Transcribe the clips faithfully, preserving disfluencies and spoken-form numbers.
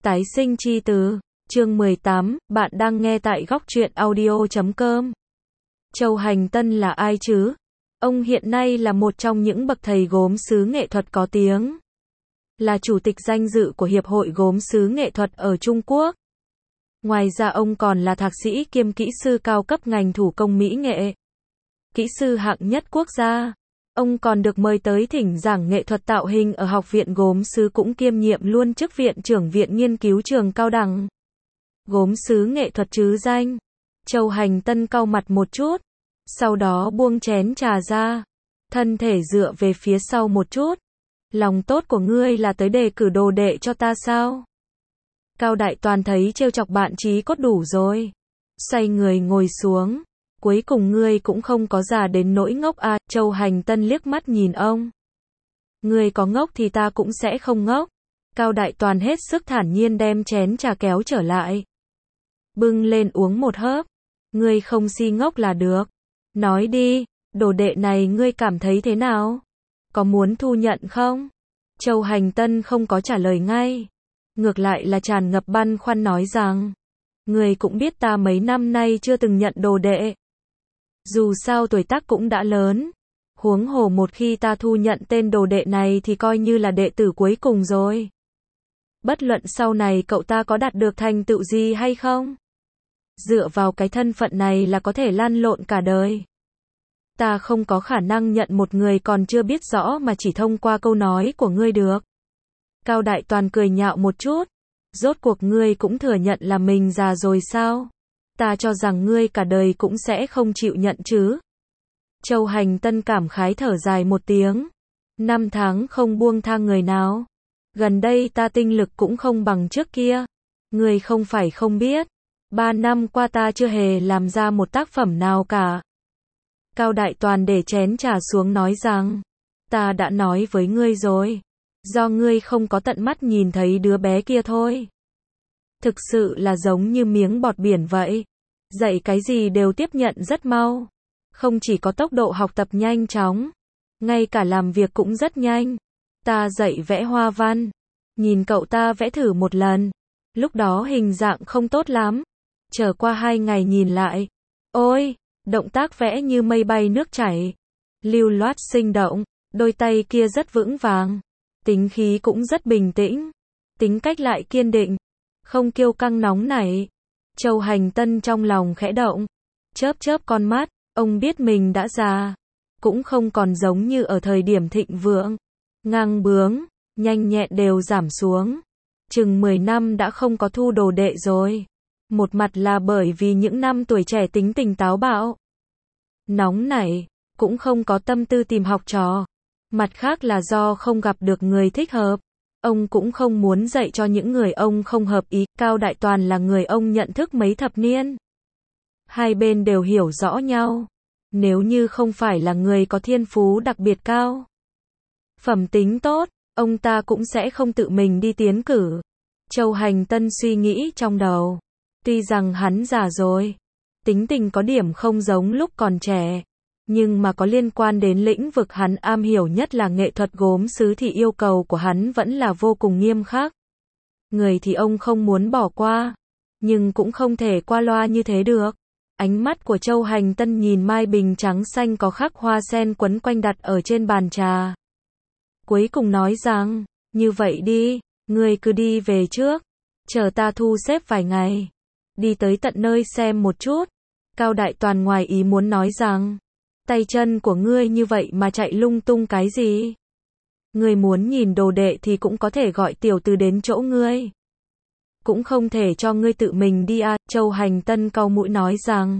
Tái sinh chi từ, chương mười tám, bạn đang nghe tại góc truyện audio chấm com. Châu Hành Tân là ai chứ? Ông hiện nay là một trong những bậc thầy gốm sứ nghệ thuật có tiếng. Là chủ tịch danh dự của Hiệp hội Gốm sứ nghệ thuật ở Trung Quốc. Ngoài ra ông còn là thạc sĩ kiêm kỹ sư cao cấp ngành thủ công mỹ nghệ. Kỹ sư hạng nhất quốc gia. Ông còn được mời tới thỉnh giảng nghệ thuật tạo hình ở Học viện Gốm sứ, cũng kiêm nhiệm luôn chức viện trưởng Viện Nghiên cứu Trường Cao đẳng Gốm sứ nghệ thuật trứ danh. Châu Hành Tân cau mặt một chút, sau đó buông chén trà ra, thân thể dựa về phía sau một chút. Lòng tốt của ngươi là tới đề cử đồ đệ cho ta sao? Cao Đại Toàn thấy trêu chọc bạn chí cốt đủ rồi, xoay người ngồi xuống. Cuối cùng ngươi cũng không có già đến nỗi ngốc à? Châu Hành Tân liếc mắt nhìn ông. Ngươi có ngốc thì ta cũng sẽ không ngốc. Cao Đại Toàn hết sức thản nhiên đem chén trà kéo trở lại, bưng lên uống một hớp. Ngươi không si ngốc là được. Nói đi, đồ đệ này ngươi cảm thấy thế nào? Có muốn thu nhận không? Châu Hành Tân không có trả lời ngay, ngược lại là tràn ngập băn khoăn nói rằng, ngươi cũng biết ta mấy năm nay chưa từng nhận đồ đệ. Dù sao tuổi tác cũng đã lớn, huống hồ một khi ta thu nhận tên đồ đệ này thì coi như là đệ tử cuối cùng rồi. Bất luận sau này cậu ta có đạt được thành tựu gì hay không, dựa vào cái thân phận này là có thể lăn lộn cả đời. Ta không có khả năng nhận một người còn chưa biết rõ mà chỉ thông qua câu nói của ngươi được. Cao Đại Toàn cười nhạo một chút. Rốt cuộc ngươi cũng thừa nhận là mình già rồi sao? Ta cho rằng ngươi cả đời cũng sẽ không chịu nhận chứ. Châu Hành Tân cảm khái thở dài một tiếng. Năm tháng không buông tha người nào. Gần đây ta tinh lực cũng không bằng trước kia. Ngươi không phải không biết. Ba năm qua ta chưa hề làm ra một tác phẩm nào cả. Cao Đại Toàn để chén trà xuống nói rằng, ta đã nói với ngươi rồi. Do ngươi không có tận mắt nhìn thấy đứa bé kia thôi. Thực sự là giống như miếng bọt biển vậy. Dạy cái gì đều tiếp nhận rất mau. Không chỉ có tốc độ học tập nhanh chóng, ngay cả làm việc cũng rất nhanh. Ta dạy vẽ hoa văn. Nhìn cậu ta vẽ thử một lần. Lúc đó hình dạng không tốt lắm. Chờ qua hai ngày nhìn lại. Ôi, động tác vẽ như mây bay nước chảy. Lưu loát sinh động. Đôi tay kia rất vững vàng. Tính khí cũng rất bình tĩnh. Tính cách lại kiên định. Không kiêu căng nóng nảy. Châu Hành Tân trong lòng khẽ động. Chớp chớp con mắt. Ông biết mình đã già. Cũng không còn giống như ở thời điểm thịnh vượng. Ngang bướng, nhanh nhẹn đều giảm xuống. Chừng mười năm đã không có thu đồ đệ rồi. Một mặt là bởi vì những năm tuổi trẻ tính tình táo bạo, nóng nảy, cũng không có tâm tư tìm học trò. Mặt khác là do không gặp được người thích hợp. Ông cũng không muốn dạy cho những người ông không hợp ý. Cao Đại Toàn là người ông nhận thức mấy thập niên. Hai bên đều hiểu rõ nhau. Nếu như không phải là người có thiên phú đặc biệt cao, phẩm tính tốt, ông ta cũng sẽ không tự mình đi tiến cử. Châu Hành Tân suy nghĩ trong đầu. Tuy rằng hắn già rồi, tính tình có điểm không giống lúc còn trẻ, nhưng mà có liên quan đến lĩnh vực hắn am hiểu nhất là nghệ thuật gốm sứ thì yêu cầu của hắn vẫn là vô cùng nghiêm khắc. Người thì ông không muốn bỏ qua, nhưng cũng không thể qua loa như thế được. Ánh mắt của Châu Hành Tân nhìn mai bình trắng xanh có khắc hoa sen quấn quanh đặt ở trên bàn trà. Cuối cùng nói rằng, như vậy đi, ngươi cứ đi về trước, chờ ta thu xếp vài ngày, đi tới tận nơi xem một chút. Cao Đại Toàn ngoài ý muốn nói rằng, tay chân của ngươi như vậy mà chạy lung tung cái gì? Ngươi muốn nhìn đồ đệ thì cũng có thể gọi tiểu từ đến chỗ ngươi. Cũng không thể cho ngươi tự mình đi à? Châu Hành Tân cau mũi nói rằng,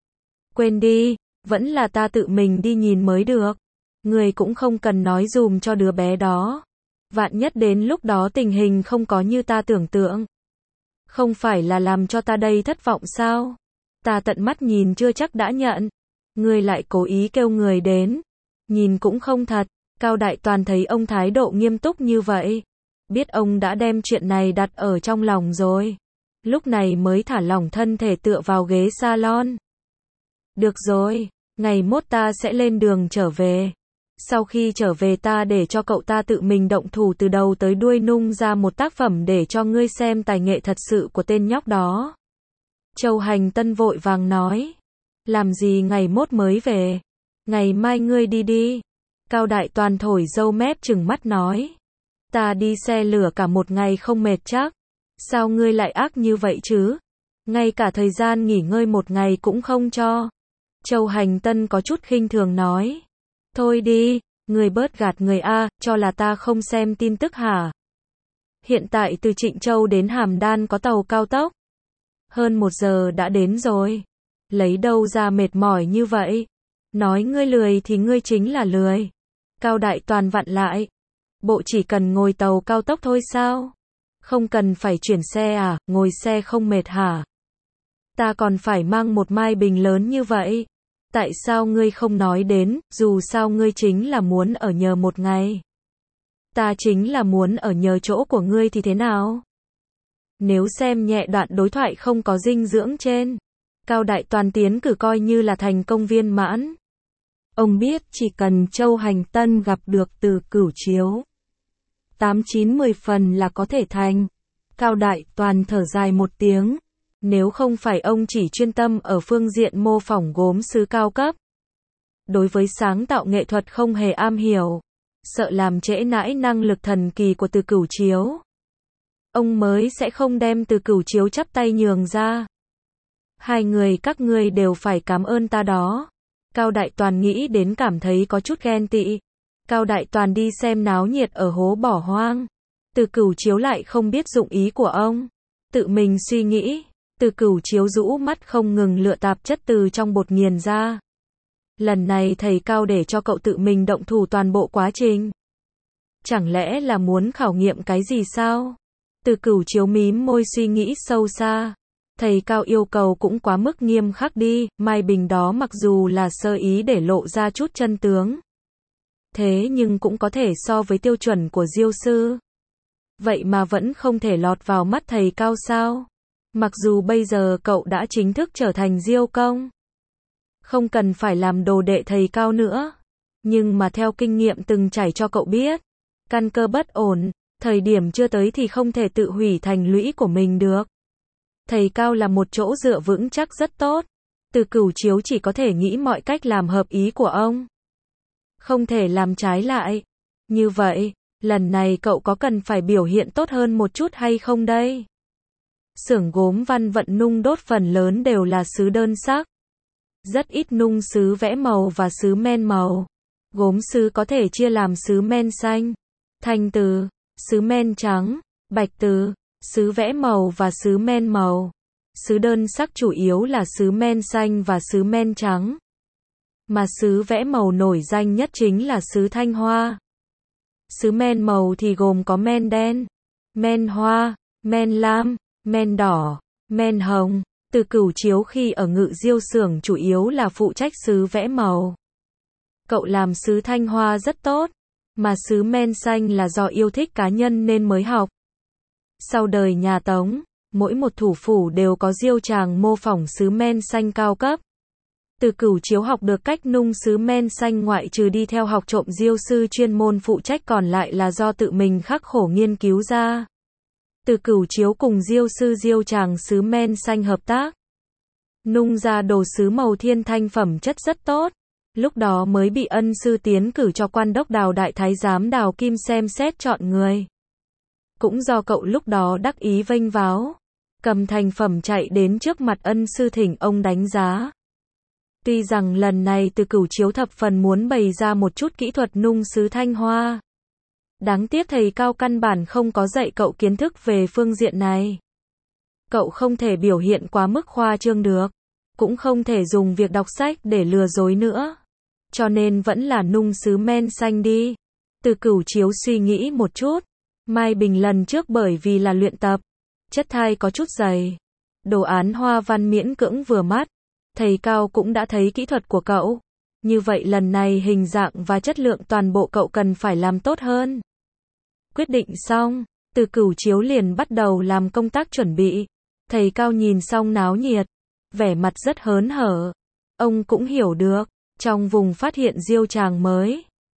quên đi, vẫn là ta tự mình đi nhìn mới được. Ngươi cũng không cần nói dùm cho đứa bé đó. Vạn nhất đến lúc đó tình hình không có như ta tưởng tượng, không phải là làm cho ta đây thất vọng sao? Ta tận mắt nhìn chưa chắc đã nhận. Ngươi lại cố ý kêu người đến. Nhìn cũng không thật. Cao Đại Toàn thấy ông thái độ nghiêm túc như vậy, biết ông đã đem chuyện này đặt ở trong lòng rồi. Lúc này mới thả lỏng thân thể tựa vào ghế salon. Được rồi, ngày mốt ta sẽ lên đường trở về. Sau khi trở về ta để cho cậu ta tự mình động thủ từ đầu tới đuôi nung ra một tác phẩm để cho ngươi xem tài nghệ thật sự của tên nhóc đó. Châu Hành Tân vội vàng nói. Làm gì ngày mốt mới về? Ngày mai ngươi đi đi. Cao Đại Toàn thổi râu mép trừng mắt nói. Ta đi xe lửa cả một ngày không mệt chắc. Sao ngươi lại ác như vậy chứ? Ngay cả thời gian nghỉ ngơi một ngày cũng không cho. Châu Hành Tân có chút khinh thường nói. Thôi đi, ngươi bớt gạt người a, cho là ta không xem tin tức hả? Hiện tại từ Trịnh Châu đến Hàm Đan có tàu cao tốc. Hơn một giờ đã đến rồi. Lấy đâu ra mệt mỏi như vậy? Nói ngươi lười thì ngươi chính là lười. Cao Đại Toàn vặn lại. Bộ chỉ cần ngồi tàu cao tốc thôi sao? Không cần phải chuyển xe à, ngồi xe không mệt hả? Ta còn phải mang một mai bình lớn như vậy. Tại sao ngươi không nói đến, dù sao ngươi chính là muốn ở nhờ một ngày. Ta chính là muốn ở nhờ chỗ của ngươi thì thế nào? Nếu xem nhẹ đoạn đối thoại không có dinh dưỡng trên, Cao Đại Toàn tiến cử coi như là thành công viên mãn. Ông biết chỉ cần Châu Hành Tân gặp được Từ Cửu Chiếu, tám chín mười phần là có thể thành. Cao Đại Toàn thở dài một tiếng. Nếu không phải ông chỉ chuyên tâm ở phương diện mô phỏng gốm sứ cao cấp, đối với sáng tạo nghệ thuật không hề am hiểu, sợ làm trễ nải năng lực thần kỳ của Từ Cửu Chiếu, ông mới sẽ không đem Từ Cửu Chiếu chắp tay nhường ra. Hai người các ngươi đều phải cảm ơn ta đó. Cao Đại Toàn nghĩ đến cảm thấy có chút ghen tị. Cao Đại Toàn đi xem náo nhiệt ở hố bỏ hoang. Từ Cửu Chiếu lại không biết dụng ý của ông. Tự mình suy nghĩ. Từ Cửu Chiếu rũ mắt không ngừng lựa tạp chất từ trong bột nghiền ra. Lần này thầy Cao để cho cậu tự mình động thủ toàn bộ quá trình. Chẳng lẽ là muốn khảo nghiệm cái gì sao? Từ Cửu Chiếu mím môi suy nghĩ sâu xa. Thầy Cao yêu cầu cũng quá mức nghiêm khắc đi, mai bình đó mặc dù là sơ ý để lộ ra chút chân tướng. Thế nhưng cũng có thể so với tiêu chuẩn của Diêu sư. Vậy mà vẫn không thể lọt vào mắt thầy Cao sao? Mặc dù bây giờ cậu đã chính thức trở thành Diêu công. Không cần phải làm đồ đệ thầy Cao nữa. Nhưng mà theo kinh nghiệm từng trải cho cậu biết. Căn cơ bất ổn, thời điểm chưa tới thì không thể tự hủy thành lũy của mình được. Thầy Cao là một chỗ dựa vững chắc rất tốt. Từ Cửu Chiếu chỉ có thể nghĩ mọi cách làm hợp ý của ông. Không thể làm trái lại. Như vậy, lần này cậu có cần phải biểu hiện tốt hơn một chút hay không đây? Xưởng gốm Văn Vận nung đốt phần lớn đều là sứ đơn sắc. Rất ít nung sứ vẽ màu và sứ men màu. Gốm sứ có thể chia làm sứ men xanh, thanh từ, sứ men trắng, bạch từ, sứ vẽ màu và sứ men màu. Sứ đơn sắc chủ yếu là sứ men xanh và sứ men trắng. Mà sứ vẽ màu nổi danh nhất chính là sứ Thanh Hoa. Sứ men màu thì gồm có men đen, men hoa, men lam, men đỏ, men hồng. Từ Cửu Chiếu khi ở Ngự Diêu xưởng chủ yếu là phụ trách sứ vẽ màu. Cậu làm sứ Thanh Hoa rất tốt, mà sứ men xanh là do yêu thích cá nhân nên mới học. Sau đời nhà Tống, mỗi một thủ phủ đều có diêu tràng mô phỏng sứ men xanh cao cấp. Từ Cửu Chiếu học được cách nung sứ men xanh ngoại trừ đi theo học trộm diêu sư chuyên môn phụ trách còn lại là do tự mình khắc khổ nghiên cứu ra. Từ Cửu Chiếu cùng diêu sư diêu tràng sứ men xanh hợp tác. Nung ra đồ sứ màu thiên thanh phẩm chất rất tốt. Lúc đó mới bị ân sư tiến cử cho quan đốc Đào đại thái giám Đào Kim xem xét chọn người. Cũng do cậu lúc đó đắc ý vênh váo, cầm thành phẩm chạy đến trước mặt ân sư thỉnh ông đánh giá. Tuy rằng lần này Từ Cửu Chiếu thập phần muốn bày ra một chút kỹ thuật nung sứ Thanh Hoa. Đáng tiếc thầy Cao căn bản không có dạy cậu kiến thức về phương diện này. Cậu không thể biểu hiện quá mức khoa trương được, cũng không thể dùng việc đọc sách để lừa dối nữa. Cho nên vẫn là nung sứ men xanh đi. Từ Cửu Chiếu suy nghĩ một chút. Mai bình lần trước bởi vì là luyện tập, chất thai có chút dày. Đồ án hoa văn miễn cưỡng vừa mắt. Thầy Cao cũng đã thấy kỹ thuật của cậu. Như vậy lần này hình dạng và chất lượng toàn bộ cậu cần phải làm tốt hơn. Quyết định xong, Từ Cửu Chiếu liền bắt đầu làm công tác chuẩn bị. Thầy Cao nhìn xong náo nhiệt, vẻ mặt rất hớn hở. Ông cũng hiểu được, trong vùng phát hiện diêu tràng mới,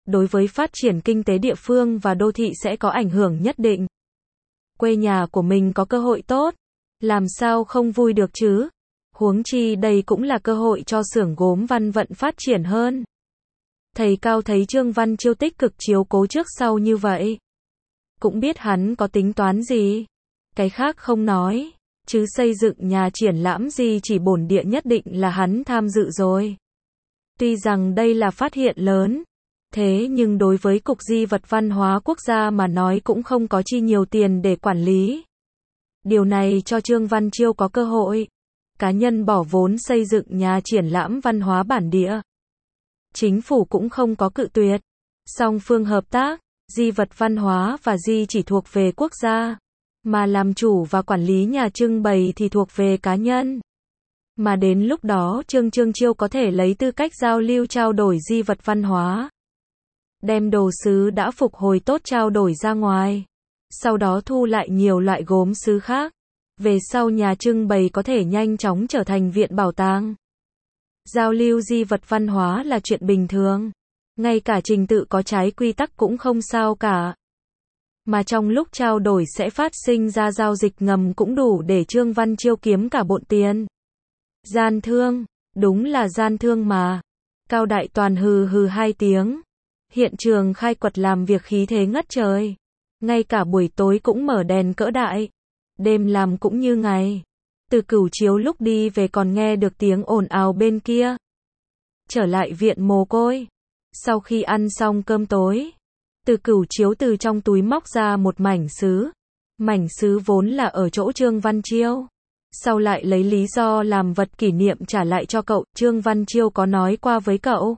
đối với phát triển kinh tế địa phương và đô thị sẽ có ảnh hưởng nhất định. Quê nhà của mình có cơ hội tốt, làm sao không vui được chứ? Huống chi đây cũng là cơ hội cho xưởng gốm Văn Vận phát triển hơn. Thầy Cao thấy Trương Văn Chiêu tích cực chiếu cố trước sau như vậy. Cũng biết hắn có tính toán gì. Cái khác không nói, chứ xây dựng nhà triển lãm gì chỉ bổn địa nhất định là hắn tham dự rồi. Tuy rằng đây là phát hiện lớn, thế nhưng đối với Cục Di vật Văn hóa Quốc gia mà nói cũng không có chi nhiều tiền để quản lý. Điều này cho Trương Văn Chiêu có cơ hội. Cá nhân bỏ vốn xây dựng nhà triển lãm văn hóa bản địa. Chính phủ cũng không có cự tuyệt. Song phương hợp tác, di vật văn hóa và di chỉ thuộc về quốc gia. Mà làm chủ và quản lý nhà trưng bày thì thuộc về cá nhân. Mà đến lúc đó Trương Trương Chiêu có thể lấy tư cách giao lưu trao đổi di vật văn hóa. Đem đồ sứ đã phục hồi tốt trao đổi ra ngoài. Sau đó thu lại nhiều loại gốm sứ khác. Về sau nhà trưng bày có thể nhanh chóng trở thành viện bảo tàng. Giao lưu di vật văn hóa là chuyện bình thường. Ngay cả trình tự có trái quy tắc cũng không sao cả. Mà trong lúc trao đổi sẽ phát sinh ra giao dịch ngầm cũng đủ để Trương Văn Chiêu kiếm cả bộn tiền. Gian thương, đúng là gian thương mà. Cao Đại Toàn hừ hừ hai tiếng. Hiện trường khai quật làm việc khí thế ngất trời. Ngay cả buổi tối cũng mở đèn cỡ đại. Đêm làm cũng như ngày. Từ Cửu Chiếu lúc đi về còn nghe được tiếng ồn ào bên kia. Trở lại viện mồ côi. Sau khi ăn xong cơm tối, Từ Cửu Chiếu từ trong túi móc ra một mảnh sứ. Mảnh sứ vốn là ở chỗ Trương Văn Chiêu. Sau lại lấy lý do làm vật kỷ niệm trả lại cho cậu. Trương Văn Chiêu có nói qua với cậu.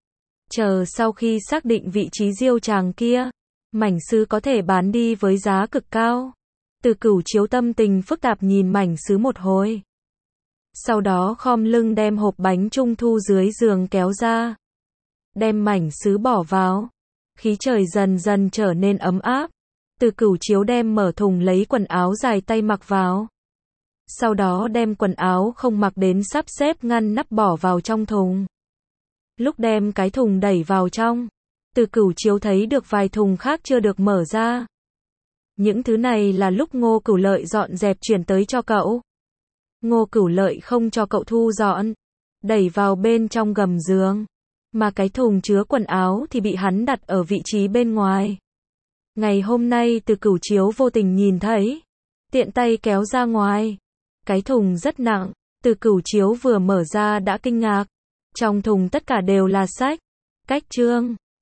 Chờ sau khi xác định vị trí diêu tràng kia, mảnh sứ có thể bán đi với giá cực cao. Từ Cửu Chiếu tâm tình phức tạp nhìn mảnh sứ một hồi. Sau đó khom lưng đem hộp bánh trung thu dưới giường kéo ra. Đem mảnh sứ bỏ vào. Khí trời dần dần trở nên ấm áp. Từ Cửu Chiếu đem mở thùng lấy quần áo dài tay mặc vào. Sau đó đem quần áo không mặc đến sắp xếp ngăn nắp bỏ vào trong thùng. Lúc đem cái thùng đẩy vào trong, Từ Cửu Chiếu thấy được vài thùng khác chưa được mở ra. Những thứ này là lúc Ngô Cửu Lợi dọn dẹp chuyển tới cho cậu. Ngô Cửu Lợi không cho cậu thu dọn, đẩy vào bên trong gầm giường. Mà cái thùng chứa quần áo thì bị hắn đặt ở vị trí bên ngoài. Ngày hôm nay Từ Cửu Chiếu vô tình nhìn thấy, tiện tay kéo ra ngoài. Cái thùng rất nặng, Từ Cửu Chiếu vừa mở ra đã kinh ngạc. Trong thùng tất cả đều là sách, cách chương,